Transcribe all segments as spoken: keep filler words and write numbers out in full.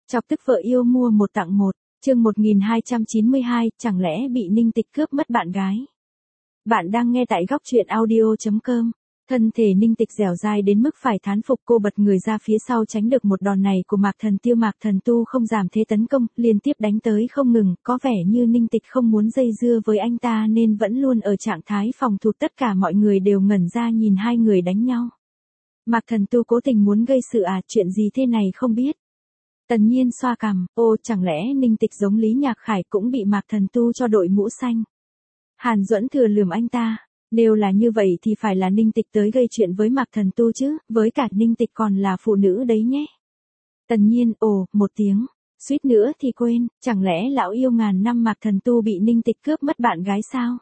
Chọc tức vợ yêu mua một tặng một, chương một nghìn hai trăm chín mươi hai, chẳng lẽ bị Ninh Tịch cướp mất bạn gái. Bạn đang nghe tại góc truyện audio chấm com. Thân thể Ninh Tịch dẻo dai đến mức phải thán phục, cô bật người ra phía sau tránh được một đòn này của Mạc Thần Tiêu. Mạc Thần Tu không giảm thế tấn công, liên tiếp đánh tới không ngừng, có vẻ như Ninh Tịch không muốn dây dưa với anh ta nên vẫn luôn ở trạng thái phòng thủ. Tất cả mọi người đều ngẩn ra nhìn hai người đánh nhau. Mạc Thần Tu cố tình muốn gây sự à, chuyện gì thế này không biết. Tần Nhiên xoa cằm, ô chẳng lẽ Ninh Tịch giống Lý Nhạc Khải cũng bị Mạc Thần Tu cho đội mũ xanh. Hàn Duẫn Thừa lườm anh ta, nếu là như vậy thì phải là Ninh Tịch tới gây chuyện với Mạc Thần Tu chứ, với cả Ninh Tịch còn là phụ nữ đấy nhé. Tần Nhiên, ồ, một tiếng, suýt nữa thì quên, chẳng lẽ lão yêu ngàn năm Mạc Thần Tu bị Ninh Tịch cướp mất bạn gái sao?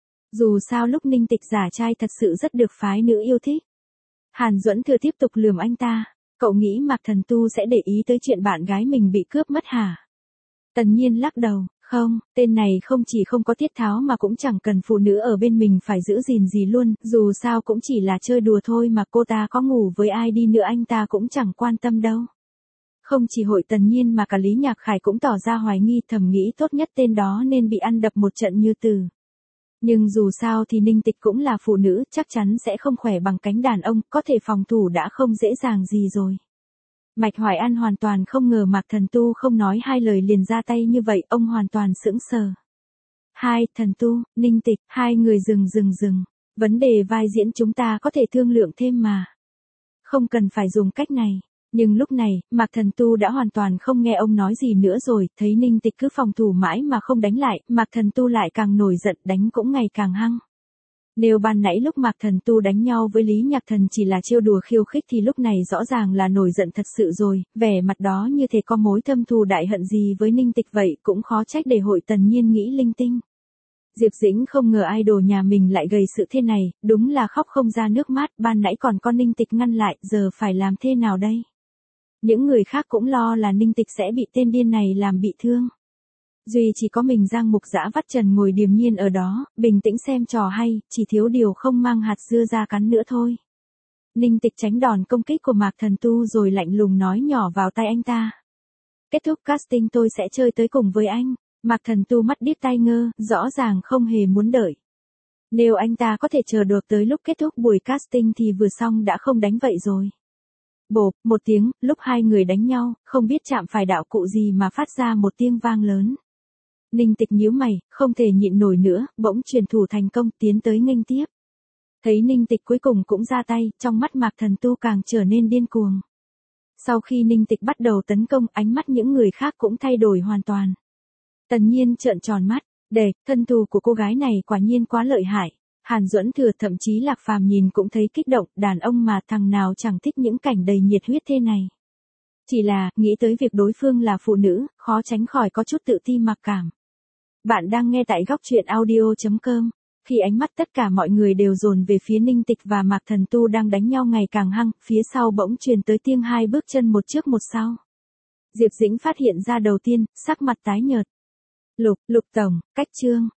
Dù sao lúc Ninh Tịch giả trai thật sự rất được phái nữ yêu thích. Hàn Duẫn Thừa tiếp tục lườm anh ta. Cậu nghĩ Mạc Thần Tu sẽ để ý tới chuyện bạn gái mình bị cướp mất hả? Tần Nhiên lắc đầu, không, tên này không chỉ không có tiết tháo mà cũng chẳng cần phụ nữ ở bên mình phải giữ gìn gì luôn, dù sao cũng chỉ là chơi đùa thôi mà cô ta có ngủ với ai đi nữa anh ta cũng chẳng quan tâm đâu. Không chỉ hội Tần Nhiên mà cả Lý Nhạc Khải cũng tỏ ra hoài nghi, thầm nghĩ tốt nhất tên đó nên bị ăn đập một trận như từ. Nhưng dù sao thì Ninh Tịch cũng là phụ nữ, chắc chắn sẽ không khỏe bằng cánh đàn ông, có thể phòng thủ đã không dễ dàng gì rồi. Mạch Hoài An hoàn toàn không ngờ Mạc Thần Tu không nói hai lời liền ra tay như vậy, ông hoàn toàn sững sờ. Hai, Thần Tu, Ninh Tịch, hai người dừng dừng dừng, vấn đề vai diễn chúng ta có thể thương lượng thêm mà. Không cần phải dùng cách này. Nhưng lúc này, Mạc Thần Tu đã hoàn toàn không nghe ông nói gì nữa rồi, thấy Ninh Tịch cứ phòng thủ mãi mà không đánh lại, Mạc Thần Tu lại càng nổi giận, đánh cũng ngày càng hăng. Nếu ban nãy lúc Mạc Thần Tu đánh nhau với Lý Nhạc Thần chỉ là trêu đùa khiêu khích thì lúc này rõ ràng là nổi giận thật sự rồi, vẻ mặt đó như thể có mối thâm thù đại hận gì với Ninh Tịch vậy, cũng khó trách để hội Tần Nhiên nghĩ linh tinh. Diệp Dĩnh không ngờ idol nhà mình lại gây sự thế này, đúng là khóc không ra nước mắt, ban nãy còn con Ninh Tịch ngăn lại, giờ phải làm thế nào đây? Những người khác cũng lo là Ninh Tịch sẽ bị tên điên này làm bị thương. Duy chỉ có mình Giang Mục Dã vắt trần ngồi điềm nhiên ở đó, bình tĩnh xem trò hay, chỉ thiếu điều không mang hạt dưa ra cắn nữa thôi. Ninh Tịch tránh đòn công kích của Mạc Thần Tu rồi lạnh lùng nói nhỏ vào tai anh ta. Kết thúc casting tôi sẽ chơi tới cùng với anh. Mạc Thần Tu mắt điếc tai ngơ, rõ ràng không hề muốn đợi. Nếu anh ta có thể chờ được tới lúc kết thúc buổi casting thì vừa xong đã không đánh vậy rồi. Bộp, một tiếng, lúc hai người đánh nhau, không biết chạm phải đạo cụ gì mà phát ra một tiếng vang lớn. Ninh Tịch nhíu mày, không thể nhịn nổi nữa, bỗng truyền thủ thành công, tiến tới nghênh tiếp. Thấy Ninh Tịch cuối cùng cũng ra tay, trong mắt Mạc Thần Tu càng trở nên điên cuồng. Sau khi Ninh Tịch bắt đầu tấn công, ánh mắt những người khác cũng thay đổi hoàn toàn. Tần Nhiên trợn tròn mắt, để, thân thủ của cô gái này quả nhiên quá lợi hại. Hàn Duẫn Thừa thậm chí Lạc Phàm nhìn cũng thấy kích động, đàn ông mà thằng nào chẳng thích những cảnh đầy nhiệt huyết thế này. Chỉ là, nghĩ tới việc đối phương là phụ nữ, khó tránh khỏi có chút tự ti mặc cảm. Bạn đang nghe tại góc truyện audio chấm com. Khi ánh mắt tất cả mọi người đều dồn về phía Ninh Tịch và Mạc Thần Tu đang đánh nhau ngày càng hăng, phía sau bỗng truyền tới tiếng hai bước chân một trước một sau. Diệp Dĩnh phát hiện ra đầu tiên, sắc mặt tái nhợt. Lục, Lục Tổng, cách Trương,